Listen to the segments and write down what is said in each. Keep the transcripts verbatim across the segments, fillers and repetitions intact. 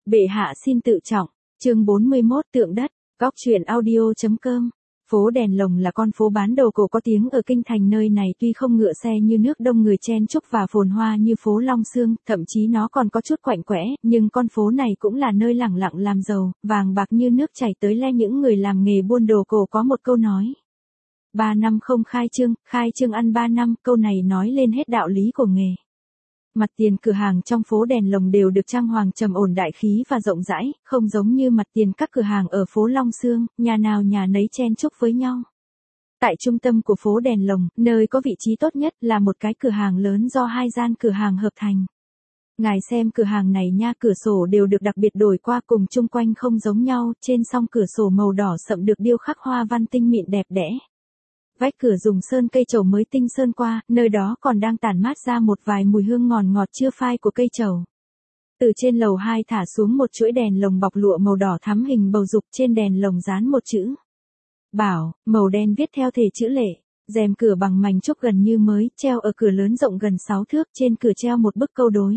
Bệ hạ xin tự trọng. Chương bốn mươi mốt Tượng đất. Góc truyện audio.com. Phố Đèn Lồng là con phố bán đồ cổ có tiếng ở kinh thành. Nơi này tuy không ngựa xe như nước, đông người chen chúc và phồn hoa như phố Long Xương, thậm chí nó còn có chút quạnh quẽ, nhưng con phố này cũng là nơi lẳng lặng làm giàu, vàng bạc như nước chảy tới le. Những người làm nghề buôn đồ cổ có một câu nói: ba năm không khai trương, khai trương ăn ba năm. Câu này nói lên hết đạo lý của nghề. Mặt tiền cửa hàng trong phố Đèn Lồng đều được trang hoàng trầm ổn, đại khí và rộng rãi, không giống như mặt tiền các cửa hàng ở phố Long Xương, nhà nào nhà nấy chen chúc với nhau. Tại trung tâm của phố Đèn Lồng, nơi có vị trí tốt nhất là một cái cửa hàng lớn do hai gian cửa hàng hợp thành. Ngài xem cửa hàng này nha, cửa sổ đều được đặc biệt đổi qua, cùng chung quanh không giống nhau, trên song cửa sổ màu đỏ sậm được điêu khắc hoa văn tinh mịn đẹp đẽ. Vách cửa dùng sơn cây trầu mới tinh sơn qua, nơi đó còn đang tản mát ra một vài mùi hương ngọt ngọt chưa phai của cây trầu. Từ trên lầu hai thả xuống một chuỗi đèn lồng bọc lụa màu đỏ thắm hình bầu dục, trên đèn lồng dán một chữ Bảo, màu đen viết theo thể chữ lệ. Rèm cửa bằng mảnh trúc gần như mới, treo ở cửa lớn rộng gần sáu thước, trên cửa treo một bức câu đối: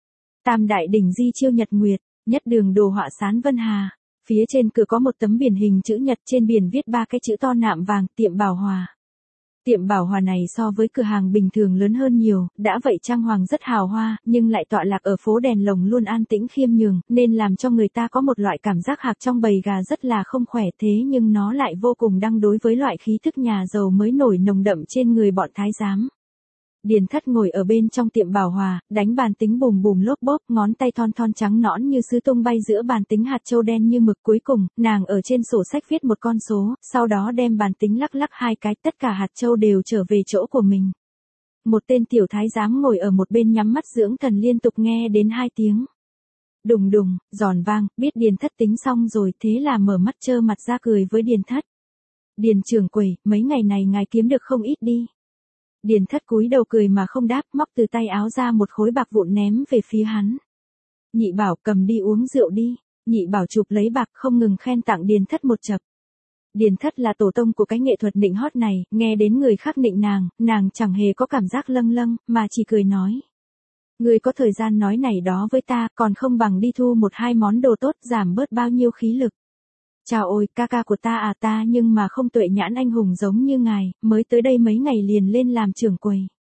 Tam đại đỉnh di chiêu nhật nguyệt, nhất đường đồ họa sán vân hà. Phía trên cửa có một tấm biển hình chữ nhật, trên biển viết ba cái chữ to nạm vàng: Tiệm Bảo Hòa. Tiệm Bảo Hòa này so với cửa hàng bình thường lớn hơn nhiều, đã vậy trang hoàng rất hào hoa, nhưng lại tọa lạc ở phố Đèn Lồng luôn an tĩnh khiêm nhường, nên làm cho người ta có một loại cảm giác hạc trong bầy gà rất là không khỏe. Thế nhưng nó lại vô cùng đăng đối với loại khí thức nhà giàu mới nổi nồng đậm trên người bọn thái giám. Điền Thất ngồi ở bên trong tiệm Bảo Hòa, đánh bàn tính bùm bùm lốp bốp, ngón tay thon thon trắng nõn như sứ tung bay giữa bàn tính hạt châu đen như mực. Cuối cùng, nàng ở trên sổ sách viết một con số, sau đó đem bàn tính lắc lắc hai cái, tất cả hạt châu đều trở về chỗ của mình. Một tên tiểu thái giám ngồi ở một bên nhắm mắt dưỡng thần, liên tục nghe đến hai tiếng đùng đùng, giòn vang, biết Điền Thất tính xong rồi, thế là mở mắt trơ mặt ra cười với Điền Thất. Điền trưởng quầy, mấy ngày này ngài kiếm được không ít đi. Điền Thất cúi đầu cười mà không đáp, móc từ tay áo ra một khối bạc vụn ném về phía hắn. Nhị Bảo, cầm đi uống rượu đi. Nhị Bảo chụp lấy bạc không ngừng khen tặng Điền Thất một chập. Điền Thất là tổ tông của cái nghệ thuật nịnh hót này, nghe đến người khác nịnh nàng, nàng chẳng hề có cảm giác lâng lâng, mà chỉ cười nói: Ngươi có thời gian nói này đó với ta, còn không bằng đi thu một hai món đồ tốt, giảm bớt bao nhiêu khí lực. Chào ôi, ca ca của ta à, ta nhưng mà không tuệ nhãn anh hùng giống như ngài, mới tới đây mấy ngày liền lên làm trưởng quầy.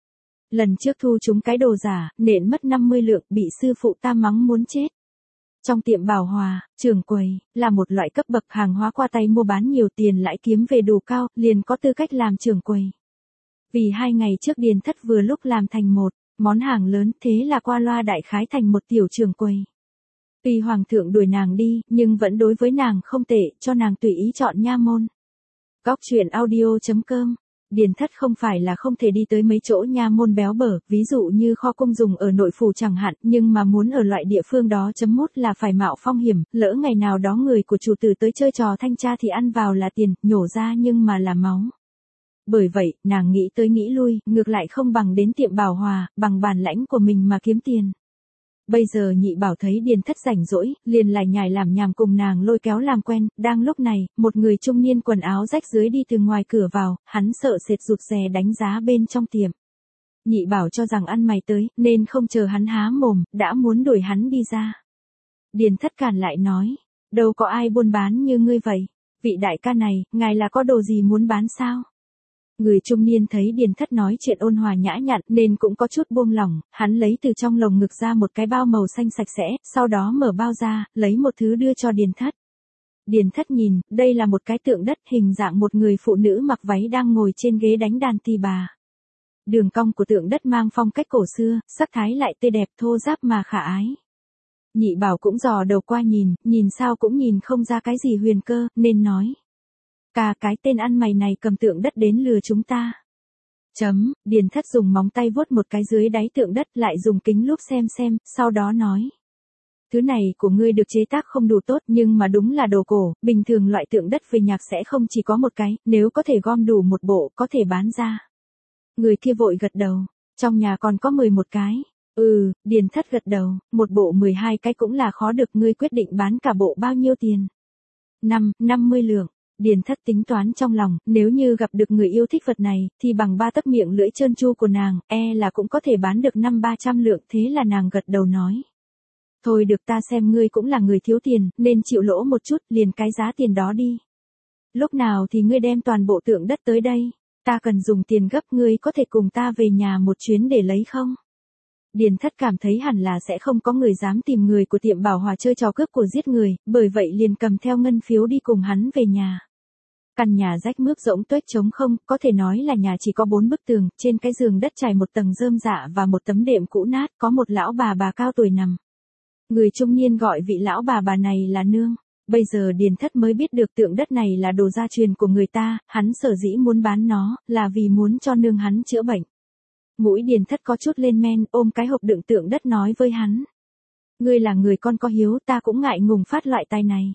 Lần trước thu chúng cái đồ giả, nện mất năm mươi lượng, bị sư phụ ta mắng muốn chết. Trong tiệm Bảo Hòa, trưởng quầy là một loại cấp bậc hàng hóa qua tay mua bán nhiều, tiền lãi kiếm về đủ cao, liền có tư cách làm trưởng quầy. Vì hai ngày trước Điền Thất vừa lúc làm thành một món hàng lớn, thế là qua loa đại khái thành một tiểu trưởng quầy. Tuy hoàng thượng đuổi nàng đi, nhưng vẫn đối với nàng không tệ, cho nàng tùy ý chọn nha môn. Góc truyện audio.com. Điền Thất không phải là không thể đi tới mấy chỗ nha môn béo bở, ví dụ như kho cung dùng ở nội phủ chẳng hạn, nhưng mà muốn ở loại địa phương đó chấm mốt là phải mạo phong hiểm, lỡ ngày nào đó người của chủ tử tới chơi trò thanh tra thì ăn vào là tiền, nhổ ra nhưng mà là máu. Bởi vậy, nàng nghĩ tới nghĩ lui, ngược lại không bằng đến tiệm Bảo Hòa, bằng bản lãnh của mình mà kiếm tiền. Bây giờ Nhị Bảo thấy Điền Thất rảnh rỗi, liền lải nhải làm nhảm cùng nàng lôi kéo làm quen. Đang lúc này, một người trung niên quần áo rách rưới đi từ ngoài cửa vào, hắn sợ sệt rụt rè đánh giá bên trong tiệm. Nhị Bảo cho rằng ăn mày tới, nên không chờ hắn há mồm, đã muốn đuổi hắn đi ra. Điền Thất cản lại nói: Đâu có ai buôn bán như ngươi vậy. Vị đại ca này, ngài là có đồ gì muốn bán sao? Người trung niên thấy Điền Thất nói chuyện ôn hòa nhã nhặn nên cũng có chút buông lỏng, hắn lấy từ trong lồng ngực ra một cái bao màu xanh sạch sẽ, sau đó mở bao ra, lấy một thứ đưa cho Điền Thất. Điền Thất nhìn, đây là một cái tượng đất hình dạng một người phụ nữ mặc váy đang ngồi trên ghế đánh đàn tỳ bà. Đường cong của tượng đất mang phong cách cổ xưa, sắc thái lại tươi đẹp, thô ráp mà khả ái. Nhị Bảo cũng dò đầu qua nhìn, nhìn sao cũng nhìn không ra cái gì huyền cơ, nên nói: Cả cái tên ăn mày này cầm tượng đất đến lừa chúng ta. Chấm, Điền Thất dùng móng tay vuốt một cái dưới đáy tượng đất, lại dùng kính lúp xem xem, sau đó nói: Thứ này của ngươi được chế tác không đủ tốt, nhưng mà đúng là đồ cổ, bình thường loại tượng đất về nhạc sẽ không chỉ có một cái, nếu có thể gom đủ một bộ, có thể bán ra. Người kia vội gật đầu: Trong nhà còn có mười một cái. Ừ, Điền Thất gật đầu, một bộ mười hai cái cũng là khó được, ngươi quyết định bán cả bộ bao nhiêu tiền? Năm, năm mươi lượng. Điền Thất tính toán trong lòng, nếu như gặp được người yêu thích vật này, thì bằng ba tấc miệng lưỡi trơn tru của nàng, e là cũng có thể bán được năm ba trăm lượng, thế là nàng gật đầu nói: Thôi được, ta xem ngươi cũng là người thiếu tiền, nên chịu lỗ một chút, liền cái giá tiền đó đi. Lúc nào thì ngươi đem toàn bộ tượng đất tới đây? Ta cần dùng tiền gấp, ngươi có thể cùng ta về nhà một chuyến để lấy không? Điền Thất cảm thấy hẳn là sẽ không có người dám tìm người của tiệm Bảo Hòa chơi trò cướp của giết người, bởi vậy liền cầm theo ngân phiếu đi cùng hắn về nhà. Căn nhà rách mướp rỗng tuếch trống không, có thể nói là nhà chỉ có bốn bức tường, trên cái giường đất trải một tầng rơm rạ và một tấm đệm cũ nát, có một lão bà bà cao tuổi nằm. Người trung niên gọi vị lão bà bà này là nương. Bây giờ Điền Thất mới biết được tượng đất này là đồ gia truyền của người ta, hắn sở dĩ muốn bán nó, là vì muốn cho nương hắn chữa bệnh. Mũi Điền Thất có chút lên men, ôm cái hộp đựng tượng đất nói với hắn. Ngươi là người con có hiếu, ta cũng ngại ngùng phát loại tài này.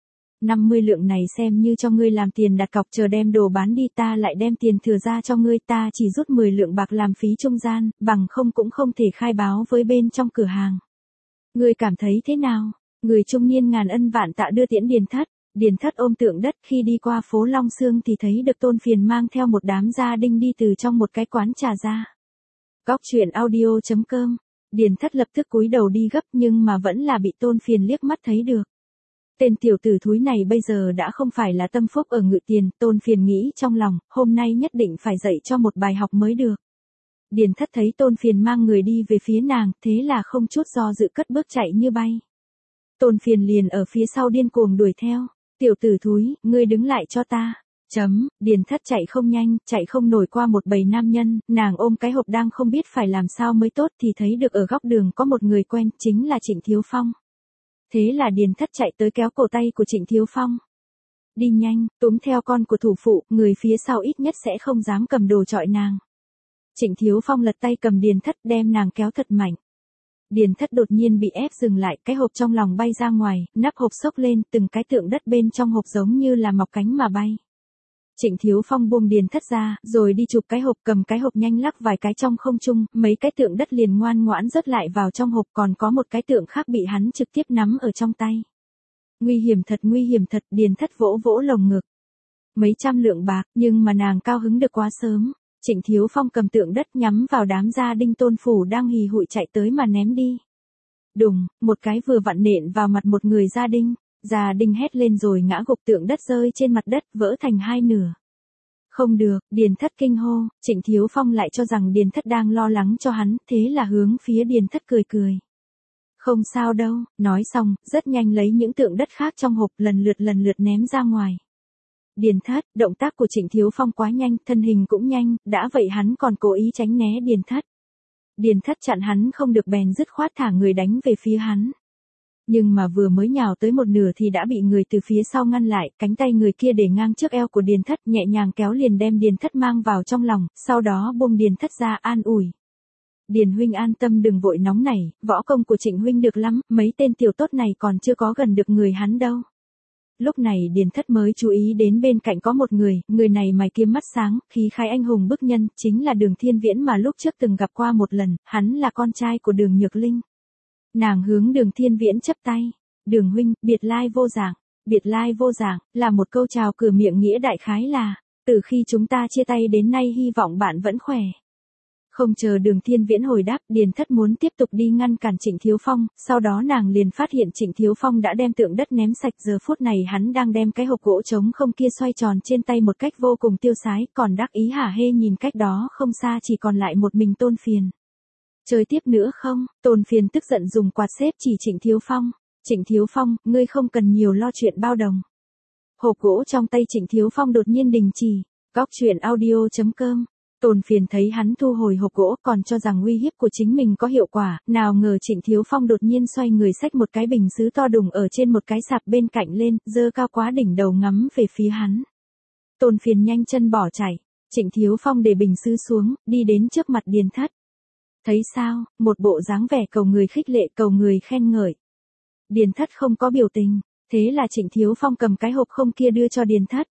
năm mươi lượng này xem như cho ngươi làm tiền đặt cọc, chờ đem đồ bán đi ta lại đem tiền thừa ra cho ngươi, ta chỉ rút mười lượng bạc làm phí trung gian, bằng không cũng không thể khai báo với bên trong cửa hàng. Ngươi cảm thấy thế nào? Người trung niên ngàn ân vạn tạ đưa tiễn Điền Thất. Điền Thất ôm tượng đất, khi đi qua phố Long Xương thì thấy được Tôn Phiền mang theo một đám gia đình đi từ trong một cái quán trà ra. Góc truyện audio chấm com. Điền Thất lập tức cúi đầu đi gấp nhưng mà vẫn là bị Tôn Phiền liếc mắt thấy được. Tên tiểu tử thúi này bây giờ đã không phải là tâm phúc ở ngự tiền, Tôn Phiền nghĩ trong lòng, hôm nay nhất định phải dạy cho một bài học mới được. Điền Thất thấy Tôn Phiền mang người đi về phía nàng, thế là không chút do dự cất bước chạy như bay. Tôn Phiền liền ở phía sau điên cuồng đuổi theo. Tiểu tử thúi, ngươi đứng lại cho ta. Chấm, Điền Thất chạy không nhanh, chạy không nổi qua một bầy nam nhân, nàng ôm cái hộp đang không biết phải làm sao mới tốt thì thấy được ở góc đường có một người quen, chính là Trịnh Thiếu Phong. Thế là Điền Thất chạy tới kéo cổ tay của Trịnh Thiếu Phong. Đi nhanh, túm theo con của thủ phụ, người phía sau ít nhất sẽ không dám cầm đồ chọi nàng. Trịnh Thiếu Phong lật tay cầm Điền Thất đem nàng kéo thật mạnh. Điền Thất đột nhiên bị ép dừng lại, cái hộp trong lòng bay ra ngoài, nắp hộp xốc lên, từng cái tượng đất bên trong hộp giống như là mọc cánh mà bay. Trịnh Thiếu Phong buông Điền Thất ra, rồi đi chụp cái hộp, cầm cái hộp nhanh lắc vài cái trong không trung, mấy cái tượng đất liền ngoan ngoãn rớt lại vào trong hộp, còn có một cái tượng khác bị hắn trực tiếp nắm ở trong tay. Nguy hiểm thật, nguy hiểm thật, Điền Thất vỗ vỗ lồng ngực. Mấy trăm lượng bạc, nhưng mà nàng cao hứng được quá sớm. Trịnh Thiếu Phong cầm tượng đất nhắm vào đám gia đinh Tôn phủ đang hì hụi chạy tới mà ném đi. Đùng, một cái vừa vặn nện vào mặt một người gia đinh. Gia đinh hét lên rồi ngã gục, tượng đất rơi trên mặt đất, vỡ thành hai nửa. Không được, Điền Thất kinh hô, Trịnh Thiếu Phong lại cho rằng Điền Thất đang lo lắng cho hắn, thế là hướng phía Điền Thất cười cười. Không sao đâu, nói xong, rất nhanh lấy những tượng đất khác trong hộp lần lượt lần lượt ném ra ngoài. Điền Thất, động tác của Trịnh Thiếu Phong quá nhanh, thân hình cũng nhanh, đã vậy hắn còn cố ý tránh né Điền Thất. Điền Thất chặn hắn không được bèn dứt khoát thả người đánh về phía hắn. Nhưng mà vừa mới nhào tới một nửa thì đã bị người từ phía sau ngăn lại, cánh tay người kia để ngang trước eo của Điền Thất, nhẹ nhàng kéo liền đem Điền Thất mang vào trong lòng, sau đó buông Điền Thất ra an ủi. Điền huynh an tâm, đừng vội nóng nảy, võ công của Trịnh huynh được lắm, mấy tên tiểu tốt này còn chưa có gần được người hắn đâu. Lúc này Điền Thất mới chú ý đến bên cạnh có một người, người này mày kiếm mắt sáng, khí khái anh hùng bức nhân, chính là Đường Thiên Viễn mà lúc trước từng gặp qua một lần, hắn là con trai của Đường Nhược Linh. Nàng hướng Đường Thiên Viễn chắp tay. Đường huynh, biệt lai vô dạng. Biệt lai vô dạng, là một câu chào cửa miệng nghĩa đại khái là, từ khi chúng ta chia tay đến nay hy vọng bạn vẫn khỏe. Không chờ Đường Thiên Viễn hồi đáp, Điền Thất muốn tiếp tục đi ngăn cản Trịnh Thiếu Phong, sau đó nàng liền phát hiện Trịnh Thiếu Phong đã đem tượng đất ném sạch, giờ phút này hắn đang đem cái hộp gỗ trống không kia xoay tròn trên tay một cách vô cùng tiêu sái, còn đắc ý hả hê nhìn cách đó không xa chỉ còn lại một mình Tôn Phiền. Chơi tiếp nữa không? Tôn Phiền tức giận dùng quạt xếp chỉ Trịnh Thiếu Phong. Trịnh Thiếu Phong, ngươi không cần nhiều lo chuyện bao đồng. Hộp gỗ trong tay Trịnh Thiếu Phong đột nhiên đình chỉ. Góc truyện audio chấm com. Tôn Phiền thấy hắn thu hồi hộp gỗ còn cho rằng uy hiếp của chính mình có hiệu quả, nào ngờ Trịnh Thiếu Phong đột nhiên xoay người xách một cái bình sứ to đùng ở trên một cái sạp bên cạnh lên, dơ cao quá đỉnh đầu ngắm về phía hắn. Tôn Phiền nhanh chân bỏ chạy, Trịnh Thiếu Phong để bình sứ xuống, đi đến trước mặt Điền Thất. Thấy sao, một bộ dáng vẻ cầu người khích lệ, cầu người khen ngợi. Điền Thất không có biểu tình, thế là Trịnh Thiếu Phong cầm cái hộp không kia đưa cho Điền Thất.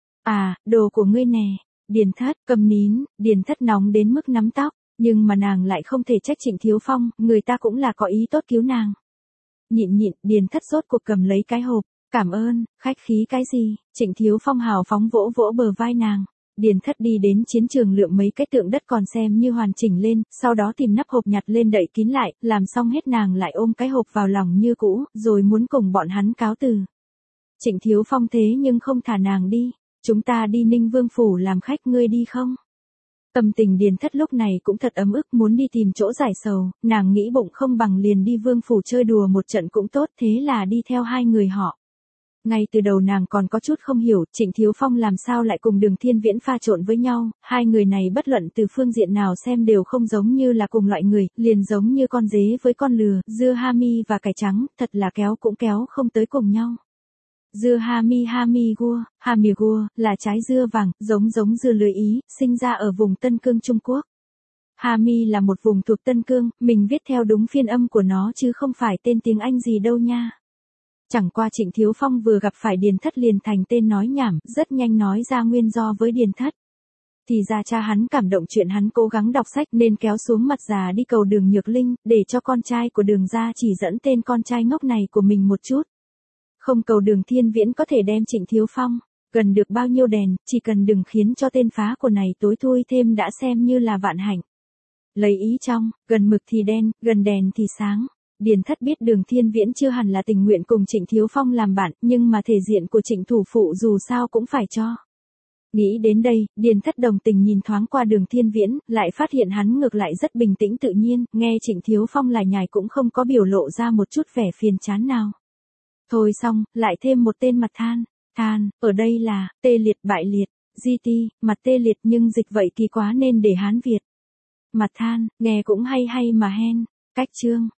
À, đồ của ngươi nè. Điền Thất, cầm nín, Điền Thất nóng đến mức nắm tóc, nhưng mà nàng lại không thể trách Trịnh Thiếu Phong, người ta cũng là có ý tốt cứu nàng. Nhịn nhịn, Điền Thất rốt cuộc cầm lấy cái hộp, cảm ơn, khách khí cái gì, Trịnh Thiếu Phong hào phóng vỗ vỗ bờ vai nàng. Điền Thất đi đến chiến trường lượm mấy cái tượng đất còn xem như hoàn chỉnh lên, sau đó tìm nắp hộp nhặt lên đậy kín lại, làm xong hết nàng lại ôm cái hộp vào lòng như cũ, rồi muốn cùng bọn hắn cáo từ. Trịnh Thiếu Phong thế nhưng không thả nàng đi, chúng ta đi Ninh Vương Phủ làm khách, ngươi đi không? Tâm tình Điền Thất lúc này cũng thật ấm ức, muốn đi tìm chỗ giải sầu, nàng nghĩ bụng không bằng liền đi Vương Phủ chơi đùa một trận cũng tốt, thế là đi theo hai người họ. Ngay từ đầu nàng còn có chút không hiểu, Trịnh Thiếu Phong làm sao lại cùng Đường Thiên Viễn pha trộn với nhau, hai người này bất luận từ phương diện nào xem đều không giống như là cùng loại người, liền giống như con dế với con lừa, dưa hami và cải trắng, thật là kéo cũng kéo không tới cùng nhau. Dưa hami hami gua, hami gua, là trái dưa vàng, giống giống dưa lưới Ý, sinh ra ở vùng Tân Cương Trung Quốc. Hami là một vùng thuộc Tân Cương, mình viết theo đúng phiên âm của nó chứ không phải tên tiếng Anh gì đâu nha. Chẳng qua Trịnh Thiếu Phong vừa gặp phải Điền Thất liền thành tên nói nhảm, rất nhanh nói ra nguyên do với Điền Thất. Thì ra cha hắn cảm động chuyện hắn cố gắng đọc sách nên kéo xuống mặt già đi cầu Đường Nhược Linh, để cho con trai của Đường gia chỉ dẫn tên con trai ngốc này của mình một chút. Không cầu Đường Thiên Viễn có thể đem Trịnh Thiếu Phong gần được bao nhiêu đèn, chỉ cần đừng khiến cho tên phá của này tối thui thêm đã xem như là vạn hạnh. Lấy ý trong, gần mực thì đen, gần đèn thì sáng. Điền Thất biết Đường Thiên Viễn chưa hẳn là tình nguyện cùng Trịnh Thiếu Phong làm bạn, nhưng mà thể diện của Trịnh thủ phụ dù sao cũng phải cho. Nghĩ đến đây, Điền Thất đồng tình nhìn thoáng qua Đường Thiên Viễn, lại phát hiện hắn ngược lại rất bình tĩnh tự nhiên, nghe Trịnh Thiếu Phong lải nhải cũng không có biểu lộ ra một chút vẻ phiền chán nào. Thôi xong, lại thêm một tên mặt than. Than, ở đây là, tê liệt bại liệt, gi ti, mặt tê liệt nhưng dịch vậy kỳ quá nên để Hán Việt. Mặt than, nghe cũng hay hay mà hen. Cách chương.